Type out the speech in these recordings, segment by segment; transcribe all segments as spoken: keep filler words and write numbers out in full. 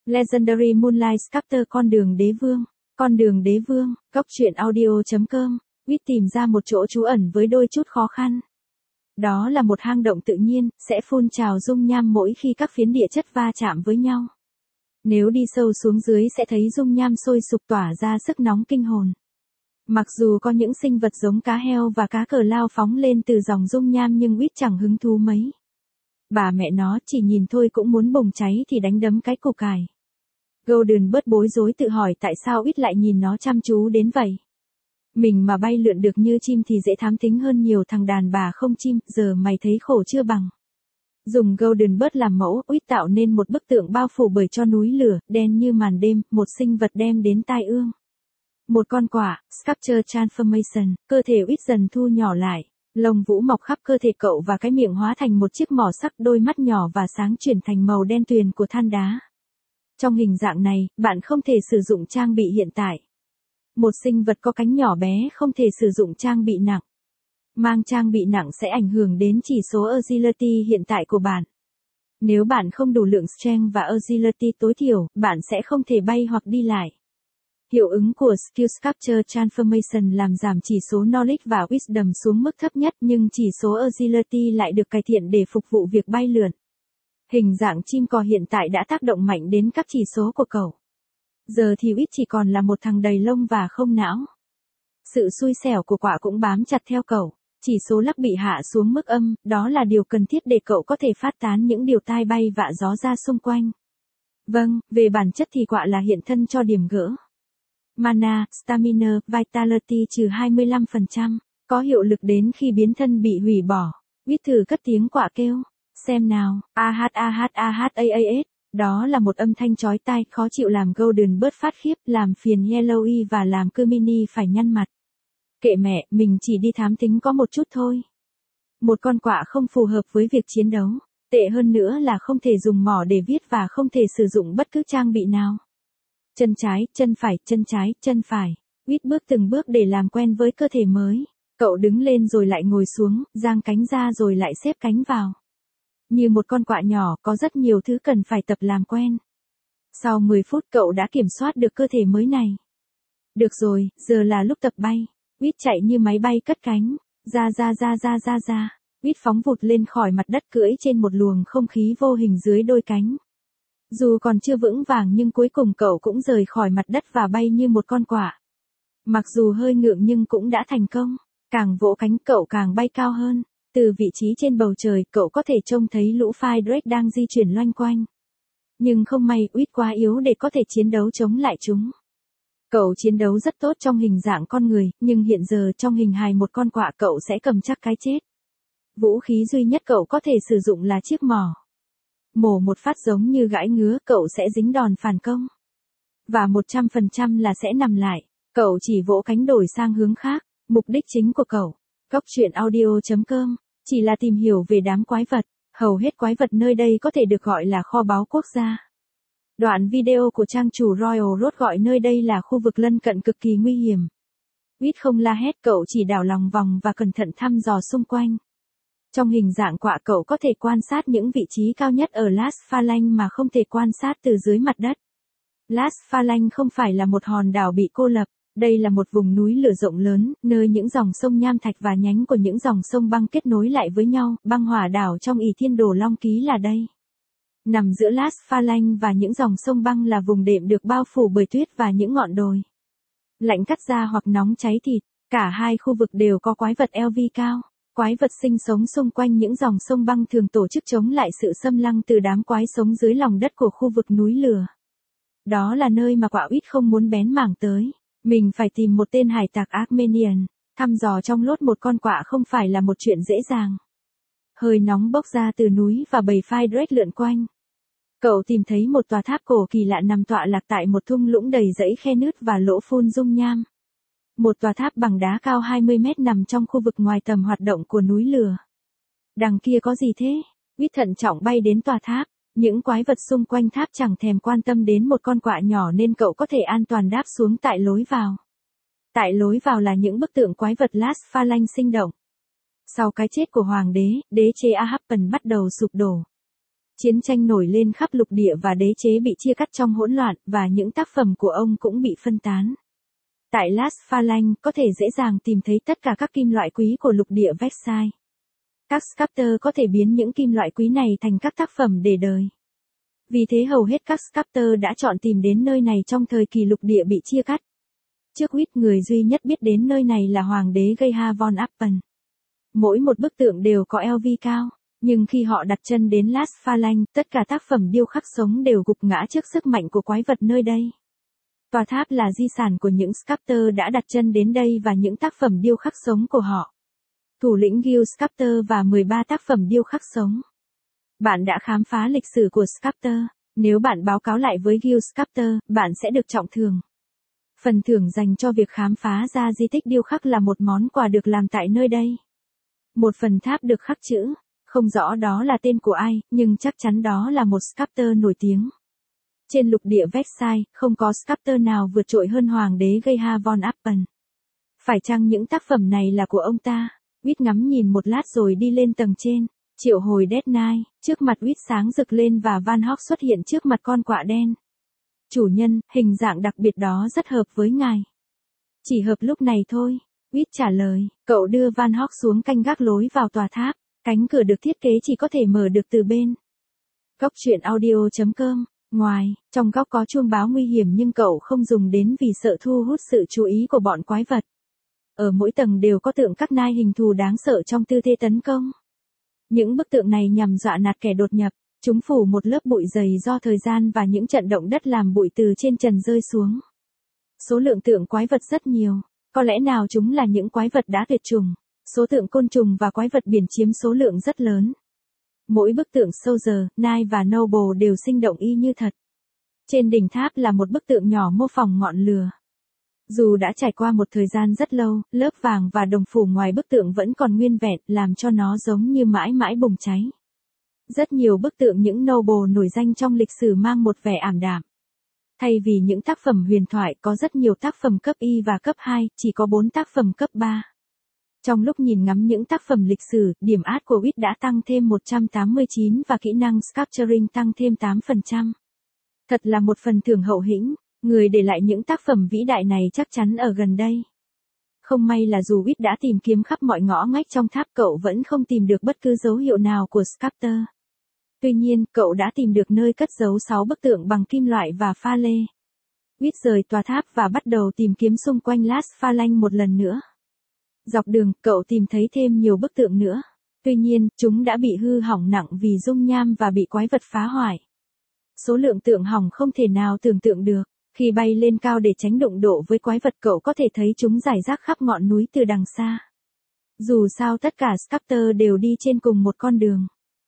Legendary Moonlight Sculptor con đường đế vương. Con đường đế vương, góc truyện audio.com, Quýt tìm ra một chỗ trú ẩn với đôi chút khó khăn. Đó là một hang động tự nhiên, sẽ phun trào dung nham mỗi khi các phiến địa chất va chạm với nhau. Nếu đi sâu xuống dưới sẽ thấy dung nham sôi sục tỏa ra sức nóng kinh hồn. Mặc dù có những sinh vật giống cá heo và cá cờ lao phóng lên từ dòng dung nham nhưng Quýt chẳng hứng thú mấy. Bà mẹ nó chỉ nhìn thôi cũng muốn bùng cháy thì đánh đấm cái củ cải. Golden bớt bối rối tự hỏi tại sao Quýt lại nhìn nó chăm chú đến vậy. Mình mà bay lượn được như chim thì dễ thám thính hơn nhiều thằng đàn bà không chim, giờ mày thấy khổ chưa bằng. Dùng Golden bớt làm mẫu, Quýt tạo nên một bức tượng bao phủ bởi cho núi lửa, đen như màn đêm, một sinh vật đem đến tai ương. Một con quạ, Sculpture Transformation, cơ thể Quýt dần thu nhỏ lại. Lông vũ mọc khắp cơ thể cậu và cái miệng hóa thành một chiếc mỏ sắc, đôi mắt nhỏ và sáng chuyển thành màu đen tuyền của than đá. Trong hình dạng này, bạn không thể sử dụng trang bị hiện tại. Một sinh vật có cánh nhỏ bé không thể sử dụng trang bị nặng. Mang trang bị nặng sẽ ảnh hưởng đến chỉ số agility hiện tại của bạn. Nếu bạn không đủ lượng strength và agility tối thiểu, bạn sẽ không thể bay hoặc đi lại. Hiệu ứng của Skill Sculpture Transformation làm giảm chỉ số Knowledge và Wisdom xuống mức thấp nhất nhưng chỉ số Agility lại được cải thiện để phục vụ việc bay lượn. Hình dạng chim cò hiện tại đã tác động mạnh đến các chỉ số của cậu. Giờ thì Quýt chỉ còn là một thằng đầy lông và không não. Sự xui xẻo của quạ cũng bám chặt theo cậu. Chỉ số lắc bị hạ xuống mức âm, đó là điều cần thiết để cậu có thể phát tán những điều tai bay vạ gió ra xung quanh. Vâng, về bản chất thì quạ là hiện thân cho điểm gỡ. Mana, Stamina, Vitality trừ hai mươi lăm phần trăm, có hiệu lực đến khi biến thân bị hủy bỏ. Quýt thử cất tiếng quạ kêu. Xem nào, ah ah ah aas. Đó là một âm thanh chói tai, khó chịu làm Golden bớt phát khiếp, làm phiền Yellowy và làm Hermione phải nhăn mặt. Kệ mẹ, mình chỉ đi thám thính có một chút thôi. Một con quạ không phù hợp với việc chiến đấu. Tệ hơn nữa là không thể dùng mỏ để viết và không thể sử dụng bất cứ trang bị nào. Chân trái, chân phải, chân trái, chân phải. Quýt bước từng bước để làm quen với cơ thể mới. Cậu đứng lên rồi lại ngồi xuống, giang cánh ra rồi lại xếp cánh vào. Như một con quạ nhỏ, có rất nhiều thứ cần phải tập làm quen. Sau mười phút cậu đã kiểm soát được cơ thể mới này. Được rồi, giờ là lúc tập bay. Quýt chạy như máy bay cất cánh. Ra ra ra ra ra ra. Quýt phóng vụt lên khỏi mặt đất cưỡi trên một luồng không khí vô hình dưới đôi cánh. Dù còn chưa vững vàng nhưng cuối cùng cậu cũng rời khỏi mặt đất và bay như một con quạ. Mặc dù hơi ngượng nhưng cũng đã thành công. Càng vỗ cánh cậu càng bay cao hơn. Từ vị trí trên bầu trời cậu có thể trông thấy lũ phai Drake đang di chuyển loanh quanh. Nhưng không may Quýt quá yếu để có thể chiến đấu chống lại chúng. Cậu chiến đấu rất tốt trong hình dạng con người, nhưng hiện giờ trong hình hài một con quạ cậu sẽ cầm chắc cái chết. Vũ khí duy nhất cậu có thể sử dụng là chiếc mỏ. Mổ một phát giống như gãi ngứa cậu sẽ dính đòn phản công. Và một trăm phần trăm là sẽ nằm lại. Cậu chỉ vỗ cánh đổi sang hướng khác. Mục đích chính của cậu, góc truyện audio.com, chỉ là tìm hiểu về đám quái vật. Hầu hết quái vật nơi đây có thể được gọi là kho báu quốc gia. Đoạn video của trang chủ Royal Road gọi nơi đây là khu vực lân cận cực kỳ nguy hiểm. Quýt không la hét, cậu chỉ đảo lòng vòng và cẩn thận thăm dò xung quanh. Trong hình dạng quạ cậu có thể quan sát những vị trí cao nhất ở Las Phalanx mà không thể quan sát từ dưới mặt đất. Las Phalanx không phải là một hòn đảo bị cô lập, đây là một vùng núi lửa rộng lớn, nơi những dòng sông nham thạch và nhánh của những dòng sông băng kết nối lại với nhau. Băng hỏa đảo trong Ỷ Thiên Đồ Long Ký là đây. Nằm giữa Las Phalanx và những dòng sông băng là vùng đệm được bao phủ bởi tuyết và những ngọn đồi. Lạnh cắt da hoặc nóng cháy thịt, cả hai khu vực đều có quái vật lờ vê cao. Quái vật sinh sống xung quanh những dòng sông băng thường tổ chức chống lại sự xâm lăng từ đám quái sống dưới lòng đất của khu vực núi lửa. Đó là nơi mà quạ Quýt không muốn bén mảng tới. Mình phải tìm một tên hải tặc Armenian. Thăm dò trong lốt một con quạ không phải là một chuyện dễ dàng. Hơi nóng bốc ra từ núi và bầy phai Drake lượn quanh. Cậu tìm thấy một tòa tháp cổ kỳ lạ nằm tọa lạc tại một thung lũng đầy dãy khe nứt và lỗ phun dung nham. Một tòa tháp bằng đá cao hai mươi mét nằm trong khu vực ngoài tầm hoạt động của núi lửa. Đằng kia có gì thế? Quýt thận trọng bay đến tòa tháp. Những quái vật xung quanh tháp chẳng thèm quan tâm đến một con quạ nhỏ nên cậu có thể an toàn đáp xuống tại lối vào. Tại lối vào là những bức tượng quái vật Las Phalanx sinh động. Sau cái chết của hoàng đế, đế chế Ahhapen bắt đầu sụp đổ. Chiến tranh nổi lên khắp lục địa và đế chế bị chia cắt trong hỗn loạn, và những tác phẩm của ông cũng bị phân tán. Tại Las Phalanx, có thể dễ dàng tìm thấy tất cả các kim loại quý của lục địa Versailles. Các sculptor có thể biến những kim loại quý này thành các tác phẩm để đời. Vì thế hầu hết các sculptor đã chọn tìm đến nơi này trong thời kỳ lục địa bị chia cắt. Trước Witt, người duy nhất biết đến nơi này là hoàng đế Geha von Appen. Mỗi một bức tượng đều có eo vi cao, nhưng khi họ đặt chân đến Las Phalanx, tất cả tác phẩm điêu khắc sống đều gục ngã trước sức mạnh của quái vật nơi đây. Tòa tháp là di sản của những sculptor đã đặt chân đến đây và những tác phẩm điêu khắc sống của họ. Thủ lĩnh Guild Sculptor và mười ba tác phẩm điêu khắc sống. Bạn đã khám phá lịch sử của sculptor. Nếu bạn báo cáo lại với Guild Sculptor, bạn sẽ được trọng thưởng. Phần thưởng dành cho việc khám phá ra di tích điêu khắc là một món quà được làm tại nơi đây. Một phần tháp được khắc chữ, không rõ đó là tên của ai, nhưng chắc chắn đó là một sculptor nổi tiếng. Trên lục địa Versailles, không có sculptor nào vượt trội hơn hoàng đế Geha von Appen. Phải chăng những tác phẩm này là của ông ta? Witt ngắm nhìn một lát rồi đi lên tầng trên, triệu hồi Dead Knight, trước mặt Witt sáng rực lên và Van Gogh xuất hiện trước mặt con quạ đen. Chủ nhân, hình dạng đặc biệt đó rất hợp với ngài. Chỉ hợp lúc này thôi, Witt trả lời, cậu đưa Van Gogh xuống canh gác lối vào tòa tháp, cánh cửa được thiết kế chỉ có thể mở được từ bên. Góc truyện audio chấm com. Ngoài, trong góc có chuông báo nguy hiểm nhưng cậu không dùng đến vì sợ thu hút sự chú ý của bọn quái vật. Ở mỗi tầng đều có tượng các nai hình thù đáng sợ trong tư thế tấn công. Những bức tượng này nhằm dọa nạt kẻ đột nhập, chúng phủ một lớp bụi dày do thời gian và những trận động đất làm bụi từ trên trần rơi xuống. Số lượng tượng quái vật rất nhiều, có lẽ nào chúng là những quái vật đã tuyệt chủng. Số tượng côn trùng và quái vật biển chiếm số lượng rất lớn. Mỗi bức tượng Soldier, Knight và Noble đều sinh động y như thật. Trên đỉnh tháp là một bức tượng nhỏ mô phỏng ngọn lửa. Dù đã trải qua một thời gian rất lâu, lớp vàng và đồng phủ ngoài bức tượng vẫn còn nguyên vẹn, làm cho nó giống như mãi mãi bùng cháy. Rất nhiều bức tượng những Noble nổi danh trong lịch sử mang một vẻ ảm đạm. Thay vì những tác phẩm huyền thoại, có rất nhiều tác phẩm cấp Y và cấp hai, chỉ có bốn tác phẩm cấp ba. Trong lúc nhìn ngắm những tác phẩm lịch sử, điểm át của Witt đã tăng thêm một trăm tám mươi chín và kỹ năng Sculpturing tăng thêm tám phần trăm. Thật là một phần thưởng hậu hĩnh, người để lại những tác phẩm vĩ đại này chắc chắn ở gần đây. Không may là dù Witt đã tìm kiếm khắp mọi ngõ ngách trong tháp, cậu vẫn không tìm được bất cứ dấu hiệu nào của sculptor. Tuy nhiên, cậu đã tìm được nơi cất giấu sáu bức tượng bằng kim loại và pha lê. Witt rời tòa tháp và bắt đầu tìm kiếm xung quanh Las Phalanx một lần nữa. Dọc đường, cậu tìm thấy thêm nhiều bức tượng nữa. Tuy nhiên, chúng đã bị hư hỏng nặng vì dung nham và bị quái vật phá hoại. Số lượng tượng hỏng không thể nào tưởng tượng được. Khi bay lên cao để tránh đụng độ với quái vật, cậu có thể thấy chúng rải rác khắp ngọn núi từ đằng xa. Dù sao tất cả sculptor đều đi trên cùng một con đường.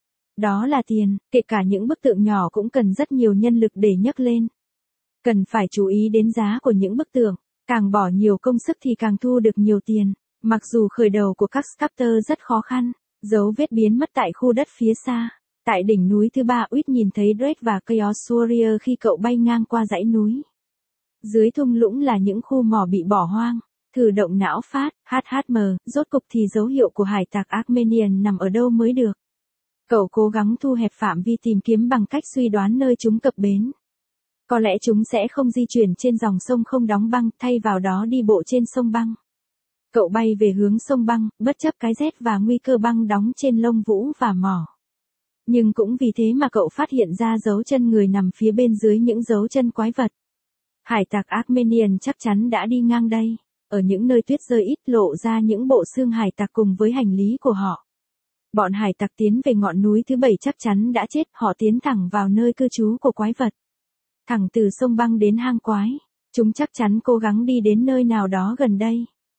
Đó là tiền, kể cả những bức tượng nhỏ cũng cần rất nhiều nhân lực để nhấc lên. Cần phải chú ý đến giá của những bức tượng, càng bỏ nhiều công sức thì càng thu được nhiều tiền. Mặc dù khởi đầu của các sculptor rất khó khăn, dấu vết biến mất tại khu đất phía xa. Tại đỉnh núi thứ ba, Witt nhìn thấy Drake và Chaos Warrior khi cậu bay ngang qua dãy núi. Dưới thung lũng là những khu mỏ bị bỏ hoang. Thử động não phát, hát hát em, rốt cục thì dấu hiệu của hải tặc Armenian nằm ở đâu mới được. Cậu cố gắng thu hẹp phạm vi tìm kiếm bằng cách suy đoán nơi chúng cập bến. Có lẽ chúng sẽ không di chuyển trên dòng sông không đóng băng, thay vào đó đi bộ trên sông băng. Cậu bay về hướng sông băng, bất chấp cái rét và nguy cơ băng đóng trên lông vũ và mỏ. Nhưng cũng vì thế mà cậu phát hiện ra dấu chân người nằm phía bên dưới những dấu chân quái vật. Hải tặc Armenian chắc chắn đã đi ngang đây, ở những nơi tuyết rơi ít lộ ra những bộ xương hải tặc cùng với hành lý của họ. Bọn hải tặc tiến về ngọn núi thứ bảy chắc chắn đã chết, họ tiến thẳng vào nơi cư trú của quái vật. Thẳng từ sông băng đến hang quái, chúng chắc chắn cố gắng đi đến nơi nào đó gần đây.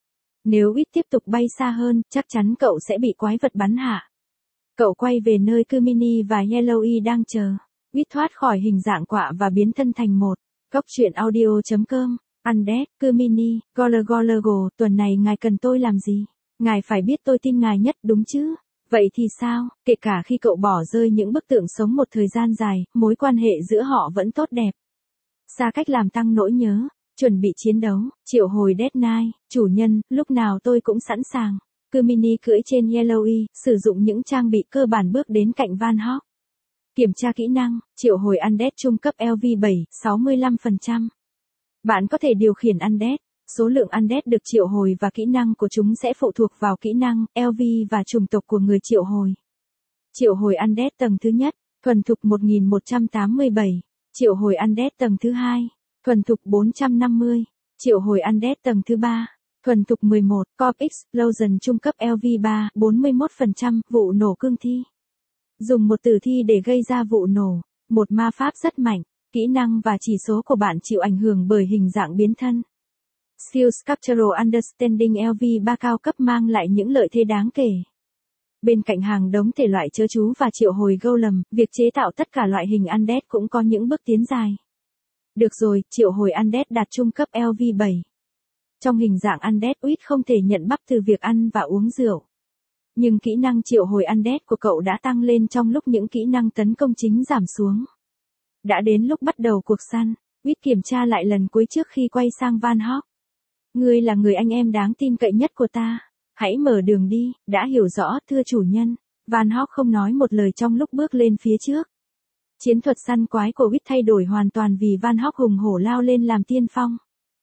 Nếu Witt tiếp tục bay xa hơn, chắc chắn cậu sẽ bị quái vật bắn hạ. Cậu quay về nơi Kumini và Yellowy đang chờ. Witt thoát khỏi hình dạng quạ và biến thân thành một. Góc truyện audio chấm com. Undead, Kumini, Golagolago, tuần này ngài cần tôi làm gì? Ngài phải biết tôi tin ngài nhất, đúng chứ? Vậy thì sao? Kể cả khi cậu bỏ rơi những bức tượng sống một thời gian dài, mối quan hệ giữa họ vẫn tốt đẹp. Xa cách làm tăng nỗi nhớ. Chuẩn bị chiến đấu, triệu hồi Dead Knight, chủ nhân, lúc nào tôi cũng sẵn sàng. Kumini cưỡi trên Yellowy, sử dụng những trang bị cơ bản bước đến cạnh Van Gogh. Kiểm tra kỹ năng, triệu hồi Undead trung cấp L V bảy, sáu mươi lăm phần trăm. Bạn có thể điều khiển Undead. Số lượng Undead được triệu hồi và kỹ năng của chúng sẽ phụ thuộc vào kỹ năng, L V và chủng tộc của người triệu hồi. Triệu hồi Undead tầng thứ nhất, thuần thục một nghìn một trăm tám mươi bảy. Triệu hồi Undead tầng thứ hai, thuần thục bốn trăm năm mươi. Triệu hồi Undead tầng thứ ba, thuần thục mười một. Corp Explosion trung cấp L V ba, bốn mươi mốt phần trăm, vụ nổ cương thi. Dùng một tử thi để gây ra vụ nổ, một ma pháp rất mạnh, kỹ năng và chỉ số của bạn chịu ảnh hưởng bởi hình dạng biến thân. Skill Sculptural Understanding L V ba cao cấp mang lại những lợi thế đáng kể. Bên cạnh hàng đống thể loại chớ chú và triệu hồi golem, việc chế tạo tất cả loại hình Undead cũng có những bước tiến dài. Được rồi, triệu hồi Undead đạt trung cấp L V bảy. Trong hình dạng Undead, Wit không thể nhận bắp từ việc ăn và uống rượu. Nhưng kỹ năng triệu hồi Undead của cậu đã tăng lên trong lúc những kỹ năng tấn công chính giảm xuống. Đã đến lúc bắt đầu cuộc săn, Wit kiểm tra lại lần cuối trước khi quay sang Van Hawk. Ngươi là người anh em đáng tin cậy nhất của ta. Hãy mở đường đi, đã hiểu rõ, thưa chủ nhân. Van Hawk không nói một lời trong lúc bước lên phía trước. Chiến thuật săn quái của Wit thay đổi hoàn toàn vì Van Hawk hùng hổ lao lên làm tiên phong.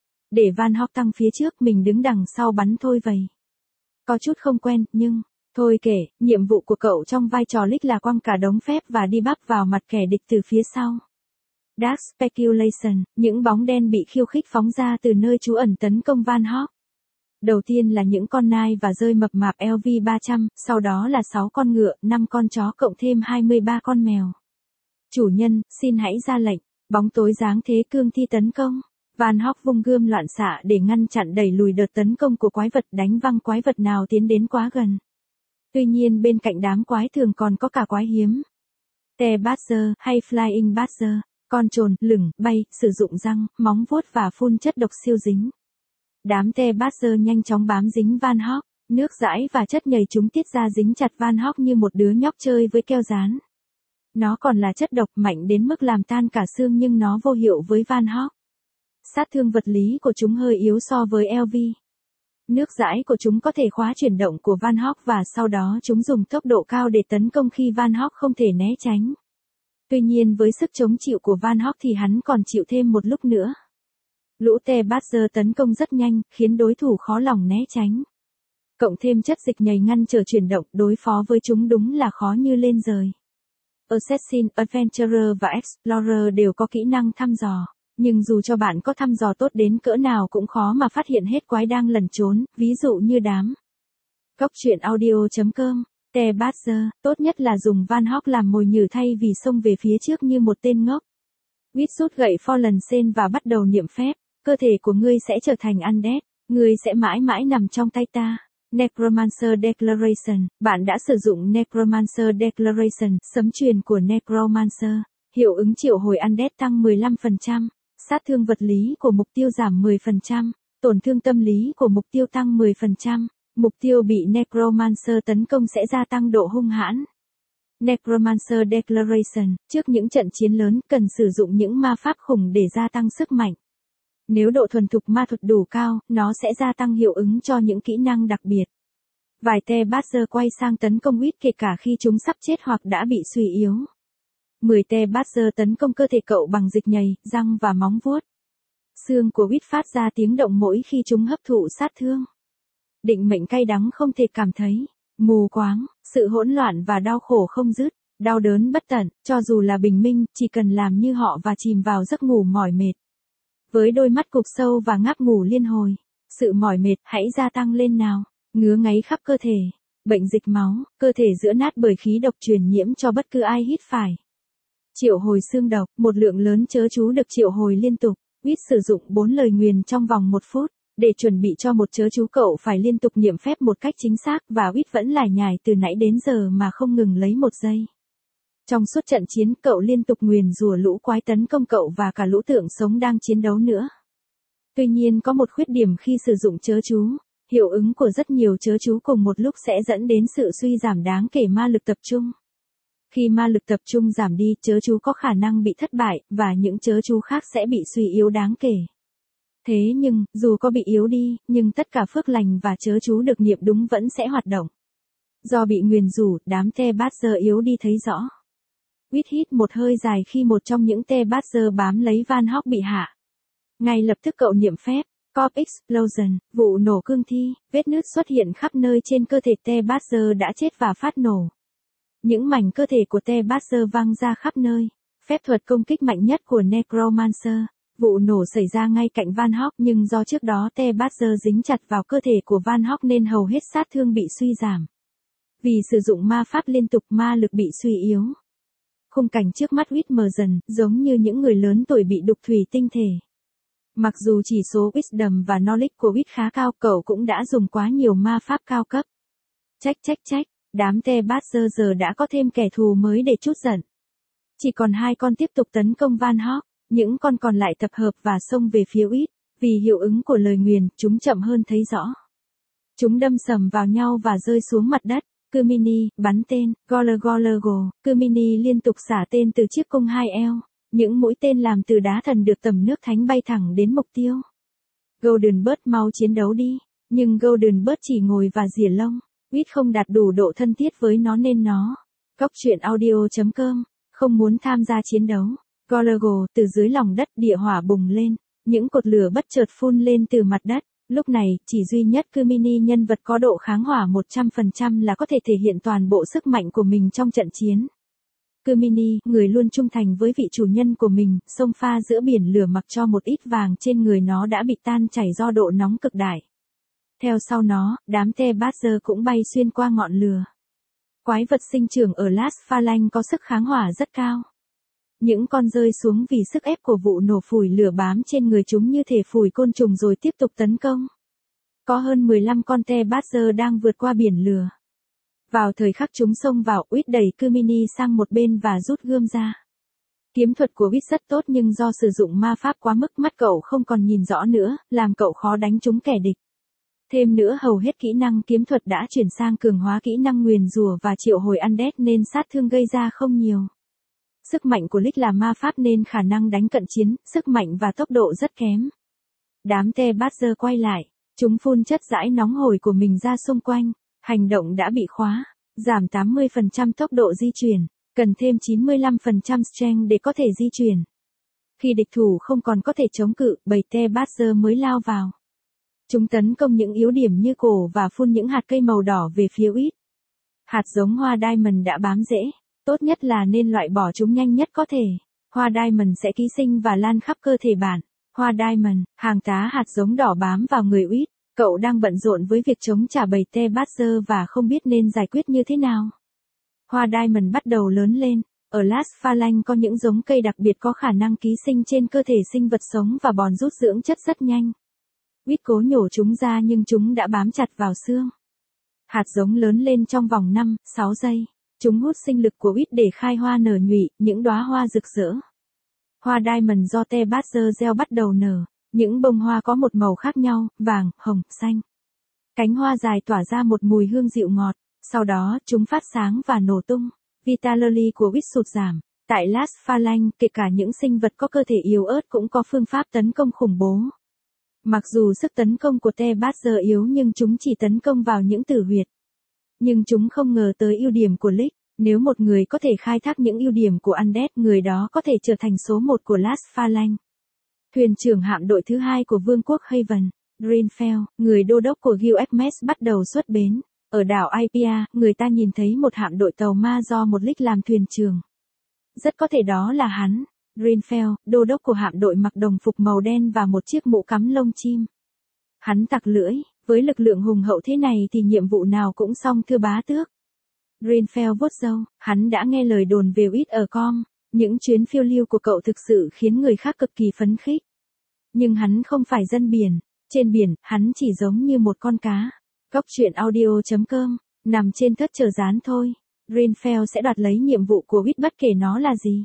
Để Van Hawk tăng phía trước, mình đứng đằng sau bắn thôi vậy. Có chút không quen, nhưng... Thôi kể, nhiệm vụ của cậu trong vai trò Lick là quăng cả đống phép và đi bắp vào mặt kẻ địch từ phía sau. Dark Speculation, những bóng đen bị khiêu khích phóng ra từ nơi trú ẩn tấn công Van Hawk. Đầu tiên là những con nai và rơi mập mạp L V ba trăm, sau đó là sáu con ngựa, năm con chó cộng thêm hai mươi ba con mèo. Chủ nhân, xin hãy ra lệnh, bóng tối giáng thế cương thi tấn công. Van Hawk vung gươm loạn xạ để ngăn chặn đẩy lùi đợt tấn công của quái vật, đánh văng quái vật nào tiến đến quá gần. Tuy nhiên bên cạnh đám quái thường còn có cả quái hiếm. The Badger hay Flying Badger, con trồn, lửng, bay, sử dụng răng, móng vuốt và phun chất độc siêu dính. Đám The Badger nhanh chóng bám dính Van Hawk, nước dãi và chất nhầy chúng tiết ra dính chặt Van Hawk như một đứa nhóc chơi với keo dán. Nó còn là chất độc mạnh đến mức làm tan cả xương nhưng nó vô hiệu với Van Hawk. Sát thương vật lý của chúng hơi yếu so với L V. Nước dãi của chúng có thể khóa chuyển động của Van Hawk và sau đó chúng dùng tốc độ cao để tấn công khi Van Hawk không thể né tránh. Tuy nhiên với sức chống chịu của Van Hawk thì hắn còn chịu thêm một lúc nữa. Lũ The Badger tấn công rất nhanh, khiến đối thủ khó lòng né tránh. Cộng thêm chất dịch nhầy ngăn trở chuyển động, đối phó với chúng đúng là khó như lên giời. Assassin, Adventurer và Explorer đều có kỹ năng thăm dò. Nhưng dù cho bạn có thăm dò tốt đến cỡ nào cũng khó mà phát hiện hết quái đang lẩn trốn, ví dụ như đám. Góc truyện audio chấm com, The Badger, tốt nhất là dùng Van Hawk làm mồi nhử thay vì xông về phía trước như một tên ngốc. Wit rút gậy Fallen Sen và bắt đầu niệm phép, cơ thể của ngươi sẽ trở thành Undead, ngươi sẽ mãi mãi nằm trong tay ta. Necromancer Declaration, bạn đã sử dụng Necromancer Declaration, sấm truyền của Necromancer, hiệu ứng triệu hồi Undead tăng mười lăm phần trăm. Sát thương vật lý của mục tiêu giảm mười phần trăm, tổn thương tâm lý của mục tiêu tăng mười phần trăm, mục tiêu bị Necromancer tấn công sẽ gia tăng độ hung hãn. Necromancer Declaration, trước những trận chiến lớn cần sử dụng những ma pháp khủng để gia tăng sức mạnh. Nếu độ thuần thục ma thuật đủ cao, nó sẽ gia tăng hiệu ứng cho những kỹ năng đặc biệt. Vài The Badger quay sang tấn công Wit kể cả khi chúng sắp chết hoặc đã bị suy yếu. mười The Badger tấn công cơ thể cậu bằng dịch nhầy, răng và móng vuốt. Xương của Wit phát ra tiếng động mỗi khi chúng hấp thụ sát thương. Định mệnh cay đắng không thể cảm thấy, mù quáng, sự hỗn loạn và đau khổ không dứt, đau đớn bất tận, cho dù là bình minh, chỉ cần làm như họ và chìm vào giấc ngủ mỏi mệt. Với đôi mắt cụp sâu và ngáp ngủ liên hồi, sự mỏi mệt hãy gia tăng lên nào, ngứa ngáy khắp cơ thể, bệnh dịch máu, cơ thể giữa nát bởi khí độc truyền nhiễm cho bất cứ ai hít phải. Triệu hồi xương độc, một lượng lớn chớ chú được triệu hồi liên tục. Wit sử dụng bốn lời nguyền trong vòng một phút. Để chuẩn bị cho một chớ chú cậu phải liên tục niệm phép một cách chính xác và Wit vẫn lải nhải từ nãy đến giờ mà không ngừng lấy một giây. Trong suốt trận chiến cậu liên tục nguyền rủa lũ quái tấn công cậu và cả lũ tượng sống đang chiến đấu nữa. Tuy nhiên có một khuyết điểm khi sử dụng chớ chú. Hiệu ứng của rất nhiều chớ chú cùng một lúc sẽ dẫn đến sự suy giảm đáng kể ma lực tập trung. Khi ma lực tập trung giảm đi, chớ chú có khả năng bị thất bại, và những chớ chú khác sẽ bị suy yếu đáng kể. Thế nhưng, dù có bị yếu đi, nhưng tất cả phước lành và chớ chú được niệm đúng vẫn sẽ hoạt động. Do bị nguyền rủa, đám The Badger yếu đi thấy rõ. Whit hít một hơi dài khi một trong những te Badger bám lấy Van Hawk bị hạ. Ngay lập tức cậu niệm phép, Corp Explosion, vụ nổ cương thi, vết nứt xuất hiện khắp nơi trên cơ thể te Badger đã chết và phát nổ. Những mảnh cơ thể của te Badger văng ra khắp nơi. Phép thuật công kích mạnh nhất của Necromancer. Vụ nổ xảy ra ngay cạnh Van Hawk nhưng do trước đó te Badger dính chặt vào cơ thể của Van Hawk nên hầu hết sát thương bị suy giảm. Vì sử dụng ma pháp liên tục ma lực bị suy yếu. Khung cảnh trước mắt Whit mờ dần, giống như những người lớn tuổi bị đục thủy tinh thể. Mặc dù chỉ số Wisdom và Knowledge của Whit khá cao, cậu cũng đã dùng quá nhiều ma pháp cao cấp. Trách trách trách, đám te Badger giờ đã có thêm kẻ thù mới để trút giận. Chỉ còn hai con tiếp tục tấn công Van Hawk, những con còn lại tập hợp và xông về phía Whit. Vì hiệu ứng của lời nguyền, chúng chậm hơn thấy rõ. Chúng đâm sầm vào nhau và rơi xuống mặt đất. Kumini, bắn tên, Golagolago, Kumini liên tục xả tên từ chiếc cung hai eo. Những mũi tên làm từ đá thần được tẩm nước thánh bay thẳng đến mục tiêu. Golden Bird mau chiến đấu đi, nhưng Golden Bird chỉ ngồi và rỉa lông. Whit không đạt đủ độ thân thiết với nó nên nó. Cóc truyện audio chấm com, không muốn tham gia chiến đấu. Golago, từ dưới lòng đất địa hỏa bùng lên. Những cột lửa bất chợt phun lên từ mặt đất. Lúc này, chỉ duy nhất Kumini nhân vật có độ kháng hỏa một trăm phần trăm là có thể thể hiện toàn bộ sức mạnh của mình trong trận chiến. Kumini, người luôn trung thành với vị chủ nhân của mình, xông pha giữa biển lửa mặc cho một ít vàng trên người nó đã bị tan chảy do độ nóng cực đại. Theo sau nó, đám te Badger cũng bay xuyên qua ngọn lửa. Quái vật sinh trưởng ở Las Phalanx có sức kháng hỏa rất cao. Những con rơi xuống vì sức ép của vụ nổ phủi lửa bám trên người chúng như thể phủi côn trùng rồi tiếp tục tấn công. Có hơn mười lăm con te Badger đang vượt qua biển lửa. Vào thời khắc chúng xông vào, Whit đẩy Kumini sang một bên và rút gươm ra. Kiếm thuật của Whit rất tốt nhưng do sử dụng ma pháp quá mức mắt cậu không còn nhìn rõ nữa, làm cậu khó đánh trúng kẻ địch. Thêm nữa hầu hết kỹ năng kiếm thuật đã chuyển sang cường hóa kỹ năng nguyền rủa và triệu hồi undead nên sát thương gây ra không nhiều. Sức mạnh của Lich là ma pháp nên khả năng đánh cận chiến, sức mạnh và tốc độ rất kém. Đám te Badger quay lại, chúng phun chất rãi nóng hổi của mình ra xung quanh, hành động đã bị khóa, giảm tám mươi phần trăm tốc độ di chuyển, cần thêm chín mươi lăm phần trăm strength để có thể di chuyển. Khi địch thủ không còn có thể chống cự, bầy te Badger mới lao vào. Chúng tấn công những yếu điểm như cổ và phun những hạt cây màu đỏ về phía Whit. Hạt giống hoa diamond đã bám rễ, tốt nhất là nên loại bỏ chúng nhanh nhất có thể. Hoa diamond sẽ ký sinh và lan khắp cơ thể bạn. Hoa diamond, hàng tá hạt giống đỏ bám vào người Whit. Cậu đang bận rộn với việc chống trả bầy te Badger và không biết nên giải quyết như thế nào. Hoa diamond bắt đầu lớn lên. Ở Las Phalanx có những giống cây đặc biệt có khả năng ký sinh trên cơ thể sinh vật sống và bòn rút dưỡng chất rất nhanh. Whit cố nhổ chúng ra nhưng chúng đã bám chặt vào xương. Hạt giống lớn lên trong vòng năm, sáu giây. Chúng hút sinh lực của Whit để khai hoa nở nhụy, những đóa hoa rực rỡ. Hoa diamond do te Badger gieo bắt đầu nở. Những bông hoa có một màu khác nhau, vàng, hồng, xanh. Cánh hoa dài tỏa ra một mùi hương dịu ngọt. Sau đó, chúng phát sáng và nổ tung. Vitality của Whit sụt giảm. Tại Las Phalanx, kể cả những sinh vật có cơ thể yếu ớt cũng có phương pháp tấn công khủng bố. Mặc dù sức tấn công của te Badger yếu nhưng chúng chỉ tấn công vào những tử huyệt. Nhưng chúng không ngờ tới ưu điểm của Lich. Nếu một người có thể khai thác những ưu điểm của Undead, người đó có thể trở thành số một của Las Phalanx. Thuyền trưởng hạm đội thứ hai của Vương quốc Haven, Drinfell, người đô đốc của Gilgamesh bắt đầu xuất bến. Ở đảo Aipia, người ta nhìn thấy một hạm đội tàu ma do một Lich làm thuyền trưởng. Rất có thể đó là hắn. Drinfell, đô đốc của hạm đội mặc đồng phục màu đen và một chiếc mũ cắm lông chim. Hắn tặc lưỡi, với lực lượng hùng hậu thế này thì nhiệm vụ nào cũng xong thưa bá tước. Drinfell vuốt râu, hắn đã nghe lời đồn về Whit ở com, những chuyến phiêu lưu của cậu thực sự khiến người khác cực kỳ phấn khích. Nhưng hắn không phải dân biển, trên biển, hắn chỉ giống như một con cá. Cóc truyện audio chấm com, nằm trên thớt chờ rán thôi. Drinfell sẽ đoạt lấy nhiệm vụ của Whit bất kể nó là gì.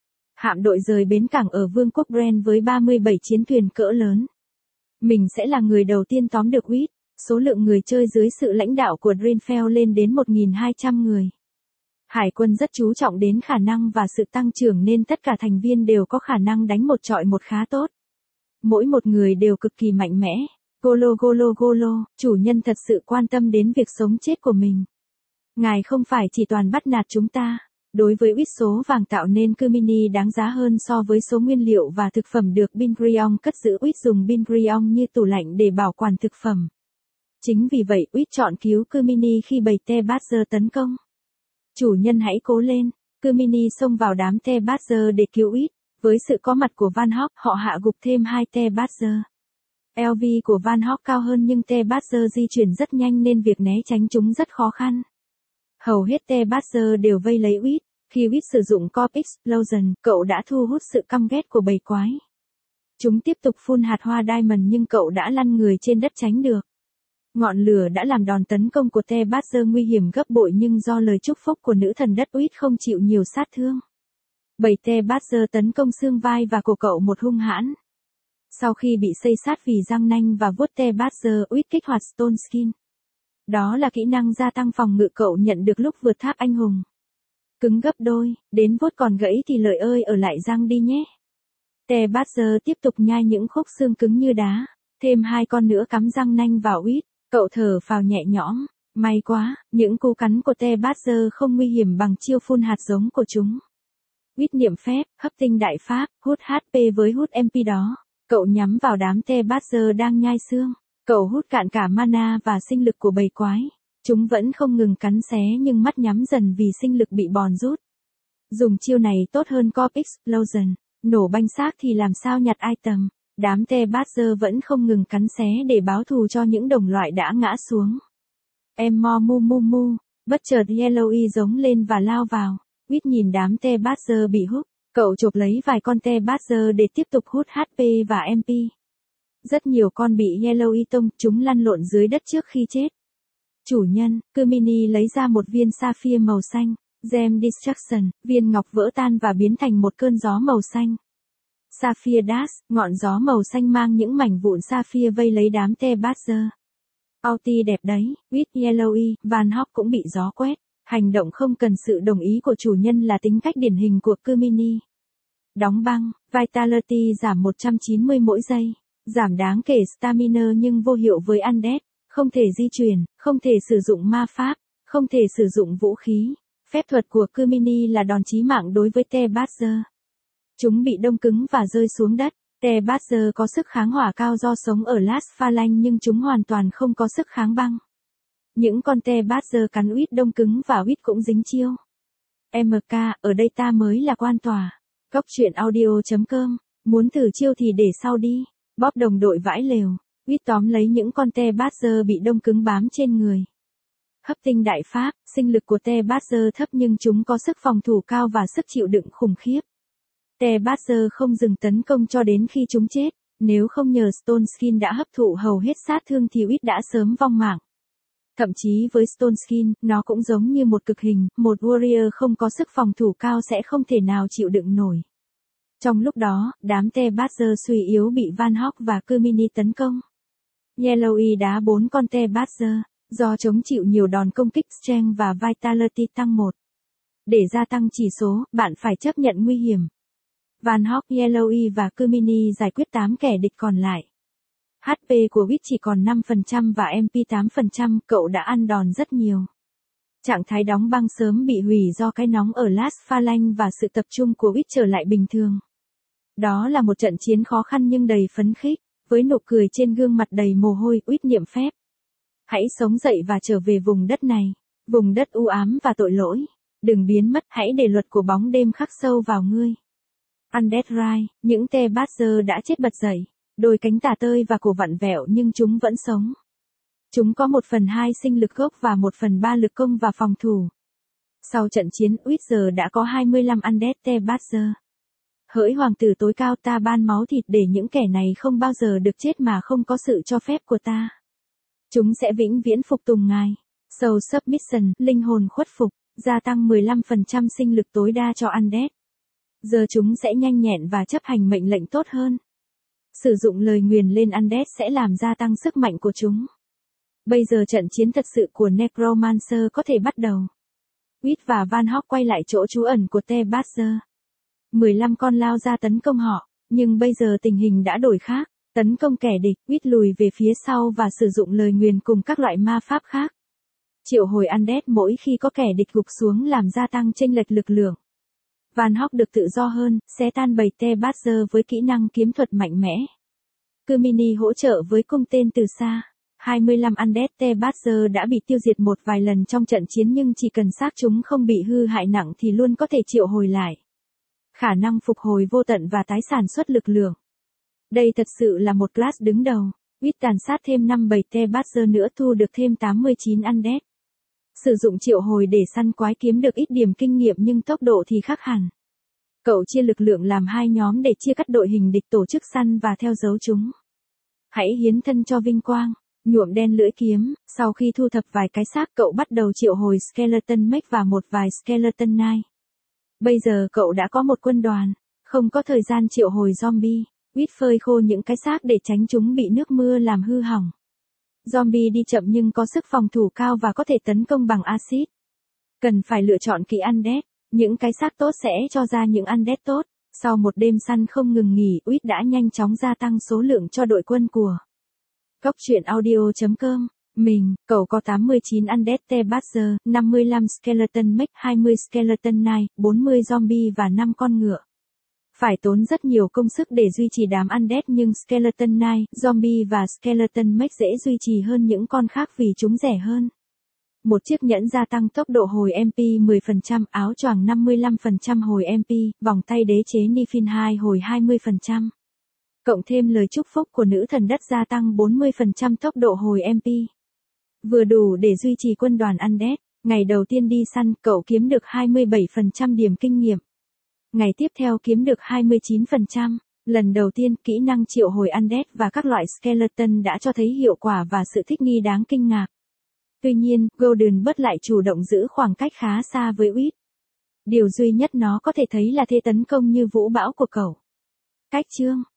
Hạm đội rời bến cảng ở Vương quốc Bren với ba mươi bảy chiến thuyền cỡ lớn. Mình sẽ là người đầu tiên tóm được Whit. Số lượng người chơi dưới sự lãnh đạo của Drinfell lên đến một nghìn hai trăm người. Hải quân rất chú trọng đến khả năng và sự tăng trưởng nên tất cả thành viên đều có khả năng đánh một trọi một khá tốt. Mỗi một người đều cực kỳ mạnh mẽ. Golo Golo Golo, chủ nhân thật sự quan tâm đến việc sống chết của mình. Ngài không phải chỉ toàn bắt nạt chúng ta. Đối với Wheat số vàng tạo nên Kumini đáng giá hơn so với số nguyên liệu và thực phẩm được Bingriong cất giữ. Wheat dùng Bingriong như tủ lạnh để bảo quản thực phẩm. Chính vì vậy Wheat chọn cứu Kumini khi bầy The Badger tấn công. Chủ nhân hãy cố lên, Kumini xông vào đám The Badger để cứu Wheat. Với sự có mặt của Van Hok, họ hạ gục thêm hai The Badger. lờ vê của Van Hok cao hơn nhưng The Badger di chuyển rất nhanh nên việc né tránh chúng rất khó khăn. Hầu hết The Badger đều vây lấy Wheat. Khi Wheat sử dụng Corp Explosion, cậu đã thu hút sự căm ghét của bầy quái. Chúng tiếp tục phun hạt hoa Diamond nhưng cậu đã lăn người trên đất tránh được. Ngọn lửa đã làm đòn tấn công của The Badger nguy hiểm gấp bội nhưng do lời chúc phúc của nữ thần đất Wheat không chịu nhiều sát thương. Bầy The Badger tấn công xương vai và cổ cậu một hung hãn. Sau khi bị xây sát vì răng nanh và vuốt The Badger, Wheat kích hoạt Stone Skin. Đó là kỹ năng gia tăng phòng ngự cậu nhận được lúc vượt tháp anh hùng. Cứng gấp đôi, đến vuốt còn gãy thì lợi ơi ở lại răng đi nhé. The Badger tiếp tục nhai những khúc xương cứng như đá, thêm hai con nữa cắm răng nanh vào Wheat, cậu thở phào nhẹ nhõm, may quá, những cú cắn của The Badger không nguy hiểm bằng chiêu phun hạt giống của chúng. Wheat niệm phép, hấp tinh đại pháp, hút hát pê với hút em pê đó, cậu nhắm vào đám The Badger đang nhai xương, cậu hút cạn cả mana và sinh lực của bầy quái. Chúng vẫn không ngừng cắn xé nhưng mắt nhắm dần vì sinh lực bị bòn rút. Dùng chiêu này tốt hơn Corp Explosion, nổ banh xác thì làm sao nhặt item. Đám The Badger vẫn không ngừng cắn xé để báo thù cho những đồng loại đã ngã xuống. Em mo mu mu mu, bất chợt Yellowy giống lên và lao vào. Wheat nhìn đám The Badger bị hút, cậu chộp lấy vài con The Badger để tiếp tục hút hát pê và em pê. Rất nhiều con bị Yellowy tông, chúng lăn lộn dưới đất trước khi chết. Chủ nhân, Kumini lấy ra một viên sapphire màu xanh, Gem Destruction, viên ngọc vỡ tan và biến thành một cơn gió màu xanh. Sapphire Dash, ngọn gió màu xanh mang những mảnh vụn sapphire vây lấy đám The Badger. Auti đẹp đấy, Wheat Yellowy, Van Hok cũng bị gió quét. Hành động không cần sự đồng ý của chủ nhân là tính cách điển hình của Kumini. Đóng băng, Vitality giảm một trăm chín mươi mỗi giây, giảm đáng kể Stamina nhưng vô hiệu với Undead. Không thể di chuyển, không thể sử dụng ma pháp, không thể sử dụng vũ khí. Phép thuật của Kumini là đòn chí mạng đối với The Badger. Chúng bị đông cứng và rơi xuống đất. The Badger có sức kháng hỏa cao do sống ở Las Phalanx nhưng chúng hoàn toàn không có sức kháng băng. Những con The Badger cắn Wheat đông cứng và Wheat cũng dính chiêu. em ca, ở đây ta mới là quan tòa. Góc truyện audio chấm com, muốn thử chiêu thì để sau đi. Bóp đồng đội vãi lều. Wheat tóm lấy những con The Badger bị đông cứng bám trên người. Hấp tinh đại pháp, sinh lực của The Badger thấp nhưng chúng có sức phòng thủ cao và sức chịu đựng khủng khiếp. The Badger không dừng tấn công cho đến khi chúng chết, nếu không nhờ Stone Skin đã hấp thụ hầu hết sát thương thì Wheat đã sớm vong mạng. Thậm chí với Stone Skin, nó cũng giống như một cực hình, một warrior không có sức phòng thủ cao sẽ không thể nào chịu đựng nổi. Trong lúc đó, đám The Badger suy yếu bị Van Hok và Kumini tấn công. Yellowy đá bốn con The Badger, do chống chịu nhiều đòn công kích Strength và Vitality tăng một. Để gia tăng chỉ số, bạn phải chấp nhận nguy hiểm. Van Hok, Yellowy và Kumini giải quyết tám kẻ địch còn lại. hát pê của Wheat chỉ còn năm phần trăm và em pê tám phần trăm, cậu đã ăn đòn rất nhiều. Trạng thái đóng băng sớm bị hủy do cái nóng ở Las Phalanx và sự tập trung của Wheat trở lại bình thường. Đó là một trận chiến khó khăn nhưng đầy phấn khích, với nụ cười trên gương mặt đầy mồ hôi. Wheat niệm phép. Hãy sống dậy và trở về vùng đất này, vùng đất u ám và tội lỗi. Đừng biến mất, hãy để luật của bóng đêm khắc sâu vào ngươi. Undead Rise, những The Badger đã chết bật dậy, đôi cánh tả tơi và cổ vặn vẹo nhưng chúng vẫn sống. Chúng có một phần hai sinh lực gốc và một phần ba lực công và phòng thủ. Sau trận chiến, Wheat giờ đã có hai mươi lăm Undead The Badger. Hỡi hoàng tử tối cao, ta ban máu thịt để những kẻ này không bao giờ được chết mà không có sự cho phép của ta. Chúng sẽ vĩnh viễn phục tùng ngài. Soul Submission, linh hồn khuất phục, gia tăng mười lăm phần trăm sinh lực tối đa cho Undead. Giờ chúng sẽ nhanh nhẹn và chấp hành mệnh lệnh tốt hơn. Sử dụng lời nguyền lên Undead sẽ làm gia tăng sức mạnh của chúng. Bây giờ trận chiến thật sự của Necromancer có thể bắt đầu. Wheat và Van Hok quay lại chỗ trú ẩn của The Badger. mười lăm con lao ra tấn công họ, nhưng bây giờ tình hình đã đổi khác. Tấn công kẻ địch, Wheat lùi về phía sau và sử dụng lời nguyền cùng các loại ma pháp khác. Triệu hồi undead mỗi khi có kẻ địch gục xuống làm gia tăng chênh lệch lực lượng. Van Hawk được tự do hơn, xé tan bầy T-Badger với kỹ năng kiếm thuật mạnh mẽ. Kumini hỗ trợ với cung tên từ xa. hai mươi lăm undead T-Badger đã bị tiêu diệt một vài lần trong trận chiến nhưng chỉ cần xác chúng không bị hư hại nặng thì luôn có thể triệu hồi lại. Khả năng phục hồi vô tận và tái sản xuất lực lượng. Đây thật sự là một class đứng đầu. Quýt tàn sát thêm năm bầy T-Badger nữa thu được thêm tám mươi chín undead. Sử dụng triệu hồi để săn quái kiếm được ít điểm kinh nghiệm nhưng tốc độ thì khác hẳn. Cậu chia lực lượng làm hai nhóm để chia cắt đội hình địch tổ chức săn và theo dấu chúng. Hãy hiến thân cho vinh quang, nhuộm đen lưỡi kiếm, sau khi thu thập vài cái xác cậu bắt đầu triệu hồi Skeleton Mech và một vài Skeleton Knight. Bây giờ cậu đã có một quân đoàn, không có thời gian triệu hồi zombie, quýt phơi khô những cái xác để tránh chúng bị nước mưa làm hư hỏng. Zombie đi chậm nhưng có sức phòng thủ cao và có thể tấn công bằng axit. Cần phải lựa chọn kỹ undead, những cái xác tốt sẽ cho ra những undead tốt. Sau một đêm săn không ngừng nghỉ, Quýt đã nhanh chóng gia tăng số lượng cho đội quân của Cốc truyện audio chấm com. Mình, cậu có tám mươi chín undead T-Badger, năm mươi lăm Skeleton Mech, hai mươi Skeleton Knight, bốn mươi zombie và năm con ngựa. Phải tốn rất nhiều công sức để duy trì đám undead nhưng Skeleton Knight, zombie và Skeleton Mech dễ duy trì hơn những con khác vì chúng rẻ hơn. Một chiếc nhẫn gia tăng tốc độ hồi em pê mười phần trăm, áo choàng năm mươi lăm phần trăm hồi em pê, vòng tay đế chế Nifin hai hồi hai mươi phần trăm. Cộng thêm lời chúc phúc của nữ thần đất gia tăng bốn mươi phần trăm tốc độ hồi em pê. Vừa đủ để duy trì quân đoàn undead. Ngày đầu tiên đi săn, cậu kiếm được hai mươi bảy phần trăm điểm kinh nghiệm. Ngày tiếp theo kiếm được hai mươi chín phần trăm. Lần đầu tiên, kỹ năng triệu hồi undead và các loại skeleton đã cho thấy hiệu quả và sự thích nghi đáng kinh ngạc. Tuy nhiên, Golden Bird lại chủ động giữ khoảng cách khá xa với Quýt. Điều duy nhất nó có thể thấy là thế tấn công như vũ bão của cậu. Cách chương